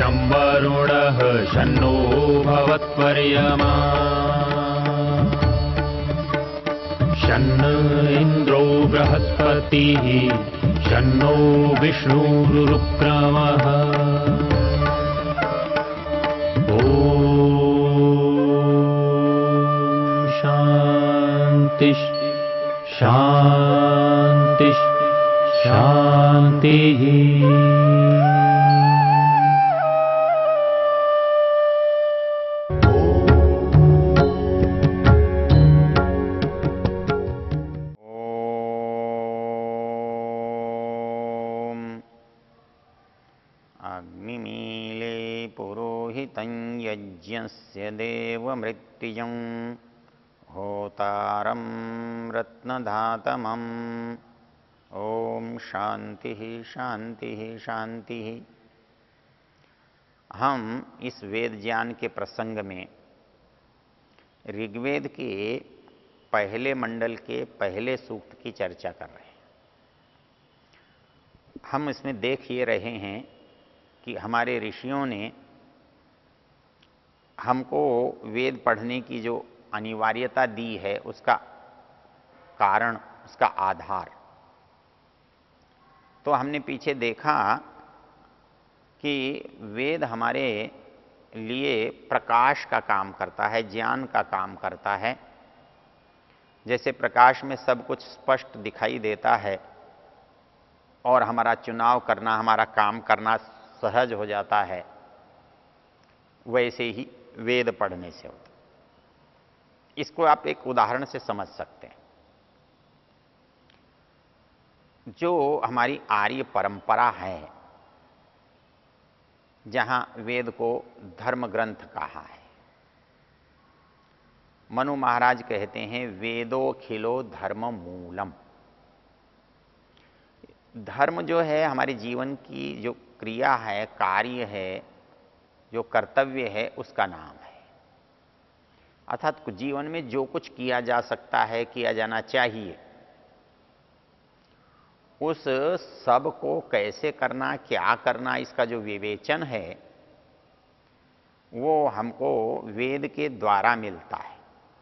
शं वरुणः शन्नो भवत्वर्यमा शन्न इन्द्रो बृहस्पतिः शन्नो विष्णुरुक्रमः ॐ शान्ति शान्ति शान्तिः। अग्निमीले पुरोहितं यज्ञस्य देवमृत्युं होतारं रत्नधातमम्। ओम शांति शांति शांति। हम इस वेद ज्ञान के प्रसंग में ऋग्वेद के पहले मंडल के पहले सूक्त की चर्चा कर रहे हैं। हम इसमें देख ये रहे हैं कि हमारे ऋषियों ने हमको वेद पढ़ने की जो अनिवार्यता दी है, उसका कारण, उसका आधार। तो हमने पीछे देखा कि वेद हमारे लिए प्रकाश का काम करता है, ज्ञान का काम करता है। जैसे प्रकाश में सब कुछ स्पष्ट दिखाई देता है और हमारा चुनाव करना, हमारा काम करना सहज हो जाता है, वैसे ही वेद पढ़ने से होता। इसको आप एक उदाहरण से समझ सकते हैं। जो हमारी आर्य परंपरा है, जहां वेद को धर्म ग्रंथ कहा है, मनु महाराज कहते हैं वेदोखिलो धर्म मूलम। धर्म जो है हमारे जीवन की जो क्रिया है, कार्य है, जो कर्तव्य है, उसका नाम है। अर्थात जीवन में जो कुछ किया जा सकता है, किया जाना चाहिए, उस सब को कैसे करना, क्या करना, इसका जो विवेचन है वो हमको वेद के द्वारा मिलता है।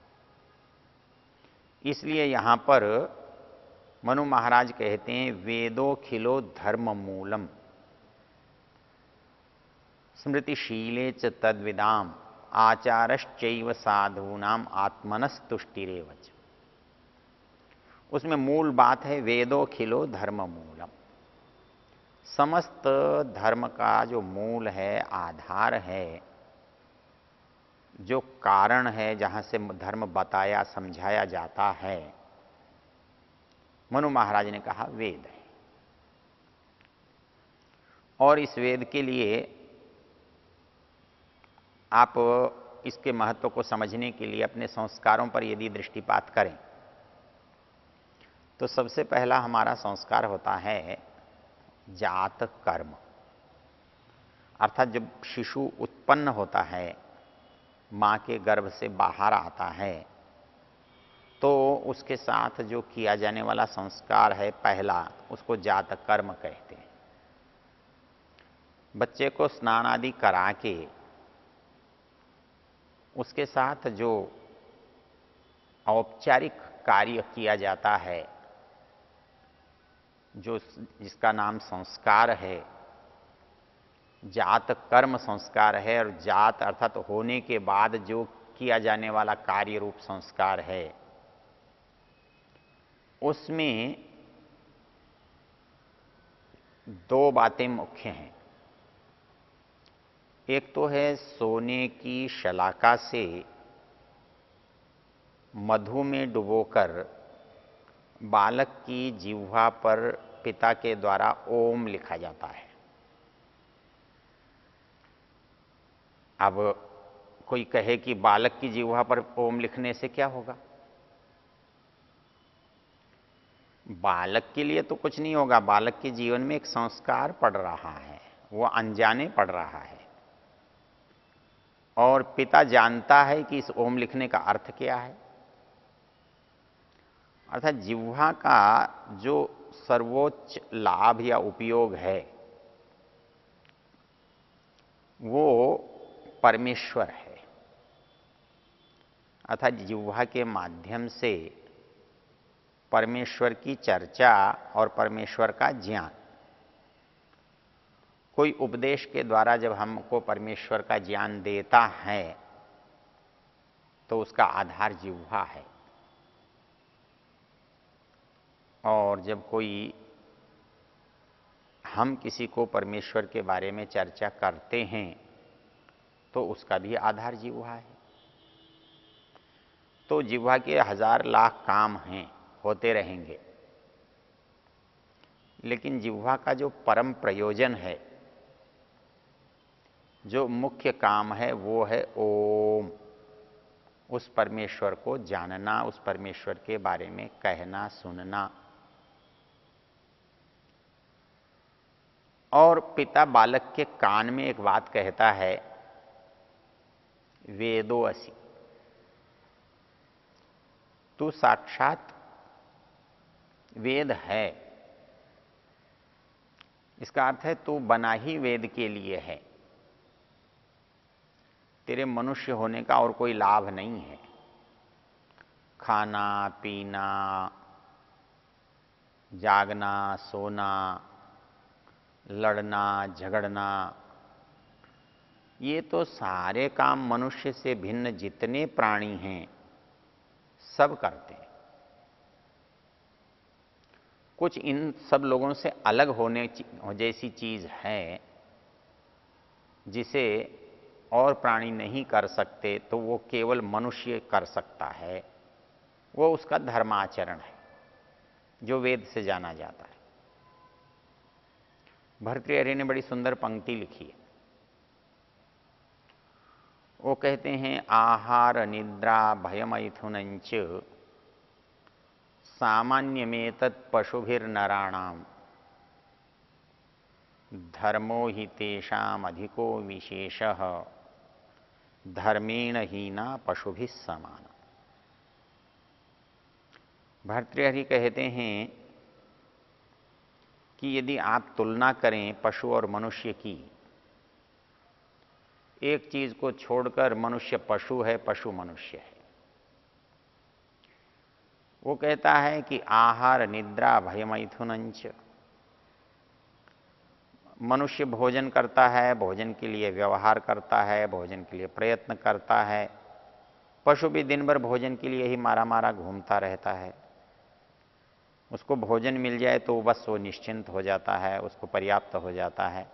इसलिए यहां पर मनु महाराज कहते हैं वेदोखिलो धर्म मूलम स्मृतिशीले च तद्विदाम आचारश्चैव साधूनाम आत्मनस्तुष्टिरेवच। उसमें मूल बात है वेदोखिलो धर्म मूलम। समस्त धर्म का जो मूल है, आधार है, जो कारण है, जहां से धर्म बताया समझाया जाता है, मनु महाराज ने कहा वेद है। और इस वेद के लिए आप इसके महत्व को समझने के लिए अपने संस्कारों पर यदि दृष्टिपात करें तो सबसे पहला हमारा संस्कार होता है जात कर्म। अर्थात जब शिशु उत्पन्न होता है, मां के गर्भ से बाहर आता है, तो उसके साथ जो किया जाने वाला संस्कार है पहला, उसको जात कर्म कहते हैं। बच्चे को स्नान आदि करा के उसके साथ जो औपचारिक कार्य किया जाता है, जो जिसका नाम संस्कार है, जात कर्म संस्कार है। और जात अर्थात होने के बाद जो किया जाने वाला कार्य रूप संस्कार है, उसमें दो बातें मुख्य हैं। एक तो है सोने की शलाका से मधु में डुबोकर बालक की जिह्वा पर पिता के द्वारा ओम लिखा जाता है। अब कोई कहे कि बालक की जिह्वा पर ओम लिखने से क्या होगा? बालक के लिए तो कुछ नहीं होगा। बालक के जीवन में एक संस्कार पड़ रहा है, वो अनजाने पड़ रहा है, और पिता जानता है कि इस ओम लिखने का अर्थ क्या है। अर्थात जिह्वा का जो सर्वोच्च लाभ या उपयोग है वो परमेश्वर है, अर्थात जिह्वा के माध्यम से परमेश्वर की चर्चा और परमेश्वर का ज्ञान। कोई उपदेश के द्वारा जब हमको परमेश्वर का ज्ञान देता है तो उसका आधार जिह्वा है, और जब कोई हम किसी को परमेश्वर के बारे में चर्चा करते हैं तो उसका भी आधार जिह्वा है। तो जिह्वा के हजार लाख काम हैं, होते रहेंगे, लेकिन जिह्वा का जो परम प्रयोजन है, जो मुख्य काम है, वो है ओम। उस परमेश्वर को जानना, उस परमेश्वर के बारे में कहना, सुनना। और पिता बालक के कान में एक बात कहता है, वेदो असि, तू साक्षात वेद है। इसका अर्थ है तू बना ही वेद के लिए है, तेरे मनुष्य होने का और कोई लाभ नहीं है। खाना पीना, जागना सोना, लड़ना झगड़ना, ये तो सारे काम मनुष्य से भिन्न जितने प्राणी हैं सब करते हैं। कुछ इन सब लोगों से अलग होने जैसी चीज है जिसे और प्राणी नहीं कर सकते, तो वो केवल मनुष्य कर सकता है। वो उसका धर्माचरण है जो वेद से जाना जाता है। भर्तृहरि ने बड़ी सुंदर पंक्ति लिखी है। वो कहते हैं, आहार निद्रा भयमैथुनंच सामान्यमेतत् पशुभिर्नराणाम धर्मो हि तेषाम अधिको विशेषः धर्मेण हीना पशुभिः समान। भर्तृहरि कहते हैं कि यदि आप तुलना करें पशु और मनुष्य की, एक चीज को छोड़कर मनुष्य पशु है, पशु मनुष्य है। वो कहता है कि आहार निद्रा भयमैथुनंच, मनुष्य भोजन करता है, भोजन के लिए व्यवहार करता है, भोजन के लिए प्रयत्न करता है। पशु भी दिन भर भोजन के लिए ही मारा मारा घूमता रहता है। उसको भोजन मिल जाए तो बस वो निश्चिंत हो जाता है, उसको पर्याप्त हो जाता है।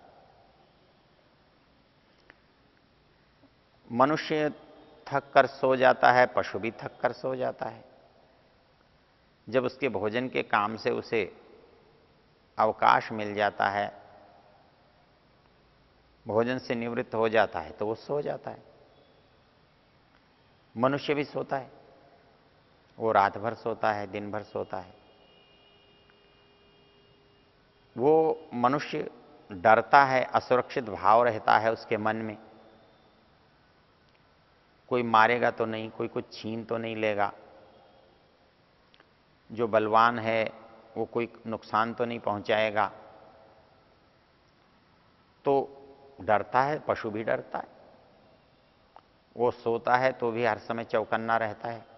मनुष्य थक कर सो जाता है, पशु भी थक कर सो जाता है। जब उसके भोजन के काम से उसे अवकाश मिल जाता है, भोजन से निवृत्त हो जाता है, तो वो सो जाता है। मनुष्य भी सोता है, वो रात भर सोता है, दिन भर सोता है। वो मनुष्य डरता है, असुरक्षित भाव रहता है उसके मन में। कोई मारेगा तो नहीं, कोई कुछ छीन तो नहीं लेगा, जो बलवान है वो कोई नुकसान तो नहीं पहुंचाएगा, तो डरता है। पशु भी डरता है, वो सोता है तो भी हर समय चौकन्ना रहता है।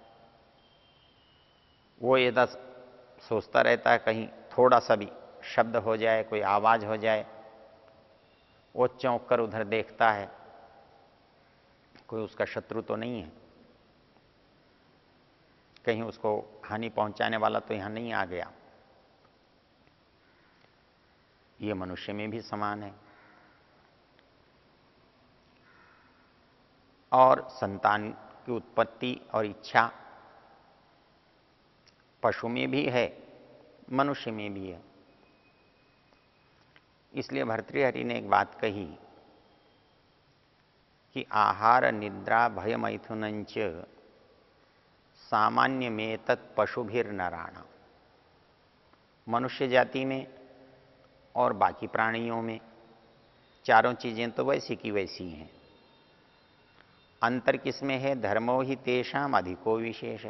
वो ये सोचता रहता है कहीं थोड़ा सा भी शब्द हो जाए, कोई आवाज हो जाए, वो चौंक कर उधर देखता है, कोई उसका शत्रु तो नहीं है, कहीं उसको हानि पहुंचाने वाला तो यहां नहीं आ गया। ये मनुष्य में भी समान है। और संतान की उत्पत्ति और इच्छा पशु में भी है, मनुष्य में भी है। इसलिए भर्तृहरि ने एक बात कही कि आहार निद्रा भय मैथुनंच सामान्य में तत् पशुभिर्नराणाम। मनुष्य जाति में और बाकी प्राणियों में चारों चीजें तो वैसी की वैसी हैं। अंतर किसमें है? धर्मो ही तेषाम अधिको विशेष।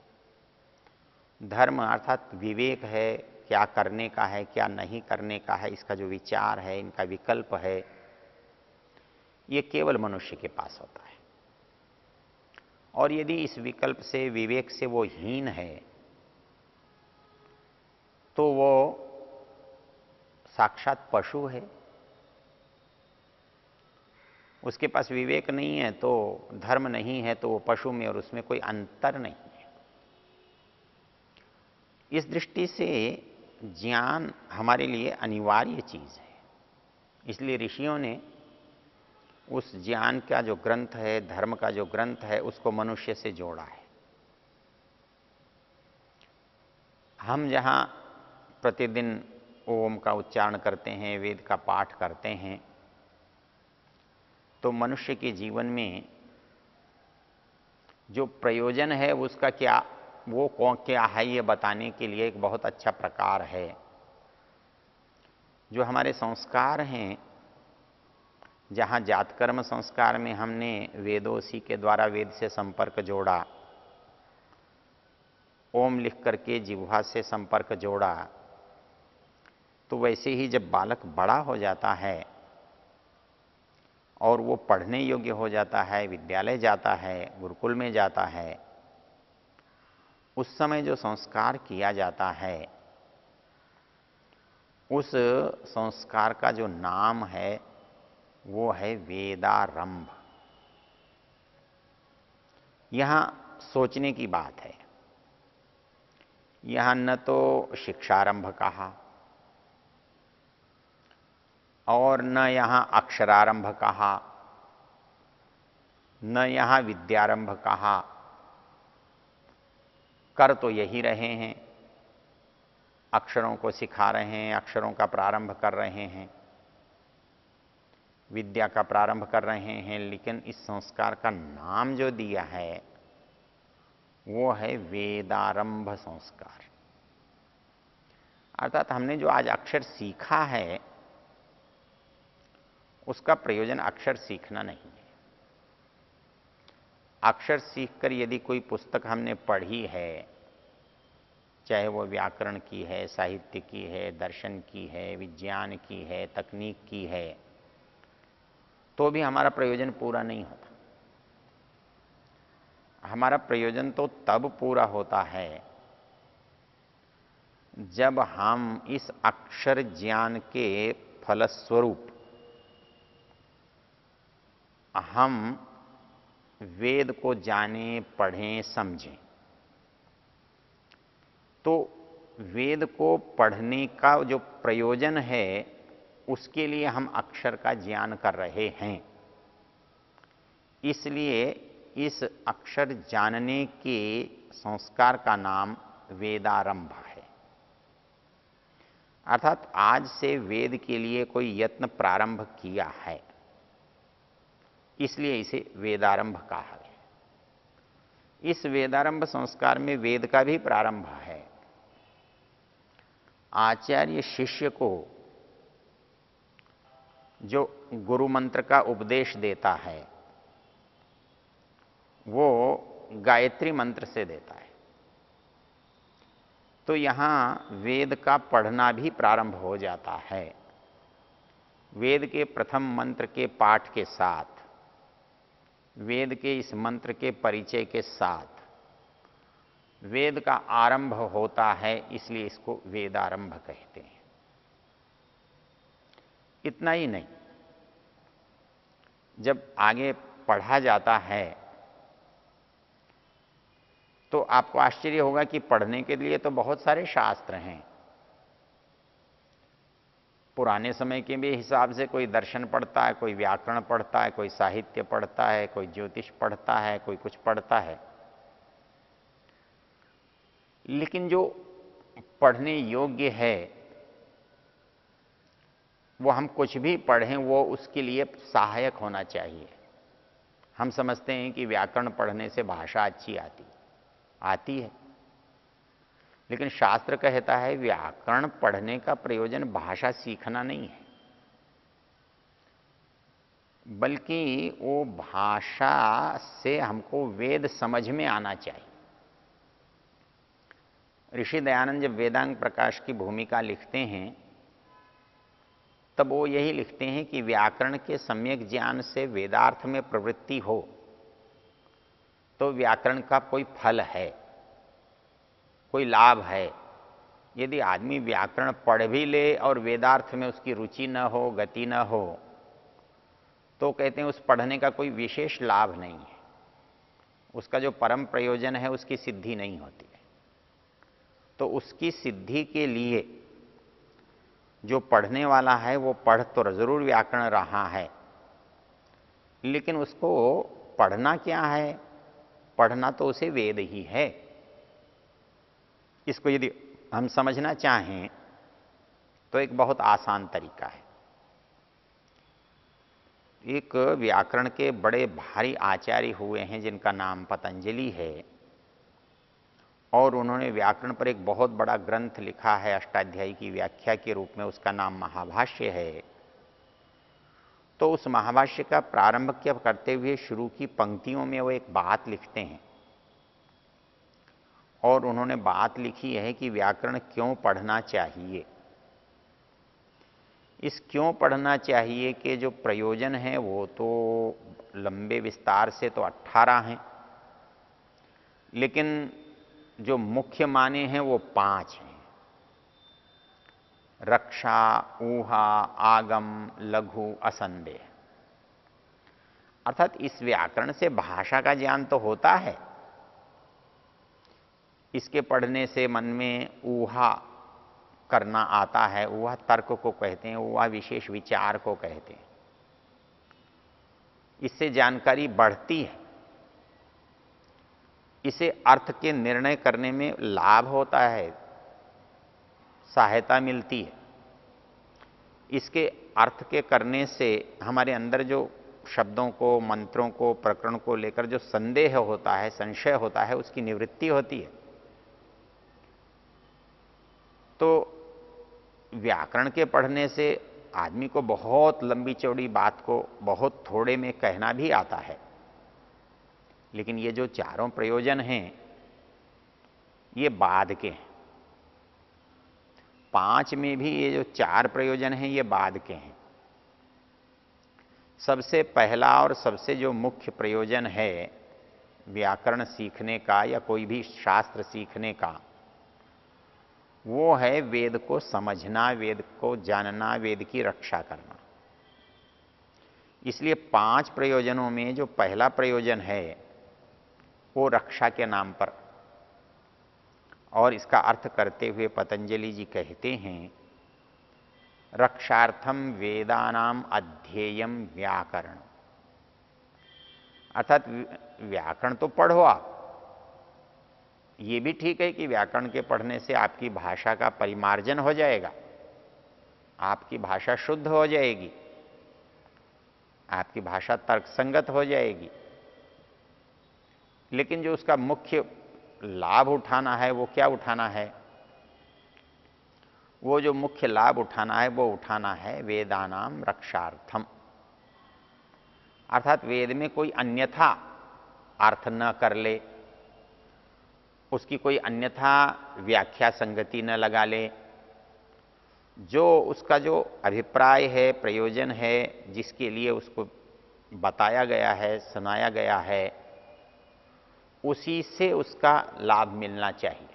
धर्म अर्थात विवेक है, क्या करने का है क्या नहीं करने का है, इसका जो विचार है, इनका विकल्प है, ये केवल मनुष्य के पास होता है। और यदि इस विकल्प से, विवेक से वो हीन है, तो वो साक्षात पशु है। उसके पास विवेक नहीं है तो, धर्म नहीं है तो वो पशु में और उसमें कोई अंतर नहीं है। इस दृष्टि से ज्ञान हमारे लिए अनिवार्य चीज है। इसलिए ऋषियों ने उस ज्ञान का जो ग्रंथ है, धर्म का जो ग्रंथ है, उसको मनुष्य से जोड़ा है। हम जहाँ प्रतिदिन ओम का उच्चारण करते हैं, वेद का पाठ करते हैं, तो मनुष्य के जीवन में जो प्रयोजन है उसका क्या, वो कौन क्या है, ये बताने के लिए एक बहुत अच्छा प्रकार है। जो हमारे संस्कार हैं, जहाँ जातकर्म संस्कार में हमने वेदोसी के द्वारा वेद से संपर्क जोड़ा, ओम लिख करके जिह्वा से संपर्क जोड़ा, तो वैसे ही जब बालक बड़ा हो जाता है और वो पढ़ने योग्य हो जाता है, विद्यालय जाता है, गुरुकुल में जाता है, उस समय जो संस्कार किया जाता है, उस संस्कार का जो नाम है वो है वेदारंभ। यहां सोचने की बात है। यहां न तो शिक्षारंभ कहा और न यहां अक्षरारंभ कहा, न यहां विद्यारंभ कहा। कर तो यही रहे हैं, अक्षरों को सिखा रहे हैं, अक्षरों का प्रारंभ कर रहे हैं, विद्या का प्रारंभ कर रहे हैं, लेकिन इस संस्कार का नाम जो दिया है वो है वेदारंभ संस्कार। अर्थात हमने जो आज अक्षर सीखा है उसका प्रयोजन अक्षर सीखना नहीं है। अक्षर सीखकर यदि कोई पुस्तक हमने पढ़ी है, चाहे वो व्याकरण की है, साहित्य की है, दर्शन की है, विज्ञान की है, तकनीक की है, तो भी हमारा प्रयोजन पूरा नहीं होता। हमारा प्रयोजन तो तब पूरा होता है जब हम इस अक्षर ज्ञान के फलस्वरूप हम वेद को जानें, पढ़ें, समझें। तो वेद को पढ़ने का जो प्रयोजन है उसके लिए हम अक्षर का ज्ञान कर रहे हैं। इसलिए इस अक्षर जानने के संस्कार का नाम वेदारंभ है। अर्थात आज से वेद के लिए कोई यत्न प्रारंभ किया है, इसलिए इसे वेदारंभ कहा गया। इस वेदारंभ संस्कार में वेद का भी प्रारंभ है। आचार्य शिष्य को जो गुरु मंत्र का उपदेश देता है वो गायत्री मंत्र से देता है। तो यहां वेद का पढ़ना भी प्रारंभ हो जाता है। वेद के प्रथम मंत्र के पाठ के साथ, वेद के इस मंत्र के परिचय के साथ वेद का आरंभ होता है, इसलिए इसको वेदारंभ कहते हैं। इतना ही नहीं, जब आगे पढ़ा जाता है तो आपको आश्चर्य होगा कि पढ़ने के लिए तो बहुत सारे शास्त्र हैं। पुराने समय के भी हिसाब से कोई दर्शन पढ़ता है, कोई व्याकरण पढ़ता है, कोई साहित्य पढ़ता है, कोई ज्योतिष पढ़ता है, कोई कुछ पढ़ता है। लेकिन जो पढ़ने योग्य है वो हम कुछ भी पढ़ें वो उसके लिए सहायक होना चाहिए। हम समझते हैं कि व्याकरण पढ़ने से भाषा अच्छी आती है, लेकिन शास्त्र कहता है व्याकरण पढ़ने का प्रयोजन भाषा सीखना नहीं है, बल्कि वो भाषा से हमको वेद समझ में आना चाहिए। ऋषि दयानंद जब वेदांग प्रकाश की भूमिका लिखते हैं तब वो यही लिखते हैं कि व्याकरण के सम्यक ज्ञान से वेदार्थ में प्रवृत्ति हो तो व्याकरण का कोई फल है, कोई लाभ है। यदि आदमी व्याकरण पढ़ भी ले और वेदार्थ में उसकी रुचि न हो, गति न हो, तो कहते हैं उस पढ़ने का कोई विशेष लाभ नहीं है, उसका जो परम प्रयोजन है उसकी सिद्धि नहीं होती है। तो उसकी सिद्धि के लिए जो पढ़ने वाला है वो पढ़ तो जरूर व्याकरण रहा है, लेकिन उसको पढ़ना क्या है? पढ़ना तो उसे वेद ही है। इसको यदि हम समझना चाहें तो एक बहुत आसान तरीका है। एक व्याकरण के बड़े भारी आचार्य हुए हैं जिनका नाम पतंजलि है, और उन्होंने व्याकरण पर एक बहुत बड़ा ग्रंथ लिखा है अष्टाध्यायी की व्याख्या के रूप में, उसका नाम महाभाष्य है। तो उस महाभाष्य का प्रारंभ करते हुए शुरू की पंक्तियों में वो एक बात लिखते हैं, और उन्होंने बात लिखी है कि व्याकरण क्यों पढ़ना चाहिए। इस क्यों पढ़ना चाहिए के जो प्रयोजन है वो तो लंबे विस्तार से तो 18 हैं, लेकिन जो मुख्य माने हैं वो 5 हैं। रक्षा, ऊहा, आगम, लघु, असंदेह। अर्थात इस व्याकरण से भाषा का ज्ञान तो होता है, इसके पढ़ने से मन में ऊहा करना आता है। ऊहा तर्क को कहते हैं, ऊहा विशेष विचार को कहते हैं। इससे जानकारी बढ़ती है, इसे अर्थ के निर्णय करने में लाभ होता है, सहायता मिलती है। इसके अर्थ के करने से हमारे अंदर जो शब्दों को, मंत्रों को, प्रकरण को लेकर जो संदेह होता है, संशय होता है, उसकी निवृत्ति होती है। तो व्याकरण के पढ़ने से आदमी को बहुत लंबी चौड़ी बात को बहुत थोड़े में कहना भी आता है, लेकिन ये जो चारों प्रयोजन हैं ये बाद के हैं। 5 में भी ये जो 4 प्रयोजन हैं ये बाद के हैं। सबसे पहला और सबसे जो मुख्य प्रयोजन है व्याकरण सीखने का या कोई भी शास्त्र सीखने का, वो है वेद को समझना, वेद को जानना, वेद की रक्षा करना। इसलिए 5 प्रयोजनों में जो पहला प्रयोजन है वो रक्षा के नाम पर, और इसका अर्थ करते हुए पतंजलि जी कहते हैं रक्षार्थम वेदानाम अध्येयम व्याकरण। अर्थात व्याकरण तो पढ़ो आप, ये भी ठीक है कि व्याकरण के पढ़ने से आपकी भाषा का परिमार्जन हो जाएगा, आपकी भाषा शुद्ध हो जाएगी, आपकी भाषा तर्कसंगत हो जाएगी। लेकिन जो उसका मुख्य लाभ उठाना है वो क्या उठाना है? वो जो मुख्य लाभ उठाना है वो उठाना है वेदानाम रक्षार्थम। अर्थात वेद में कोई अन्यथा अर्थ न कर ले, उसकी कोई अन्यथा व्याख्या संगति न लगा ले। जो उसका जो अभिप्राय है, प्रयोजन है, जिसके लिए उसको बताया गया है, सुनाया गया है, उसी से उसका लाभ मिलना चाहिए।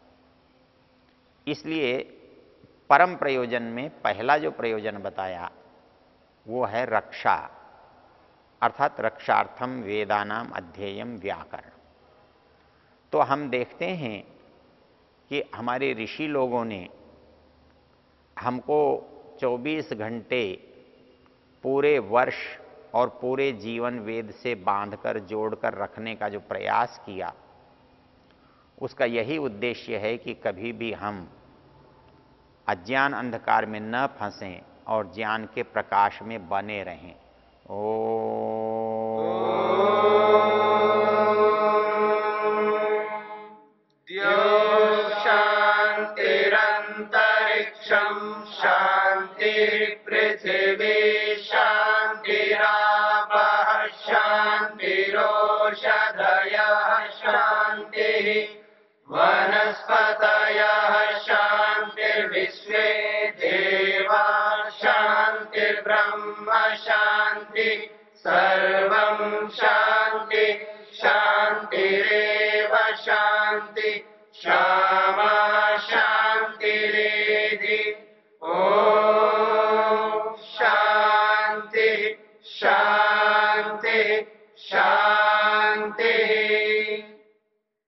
इसलिए परम प्रयोजन में पहला जो प्रयोजन बताया वो है रक्षा, अर्थात रक्षार्थम वेदानाम अध्येयम व्याकरण। तो हम देखते हैं कि हमारे ऋषि लोगों ने हमको 24 घंटे पूरे वर्ष और पूरे जीवन वेद से बांधकर जोड़कर रखने का जो प्रयास किया, उसका यही उद्देश्य है कि कभी भी हम अज्ञान अंधकार में न फंसें और ज्ञान के प्रकाश में बने रहें। शांतिरंतरिक्षं शांतिर्पृथिवी शांतिरापः शांतिरोषधयः शांतिः वनस्पतयः शांतिर्विश्वे देवाः शान्तिः शान्तिरेव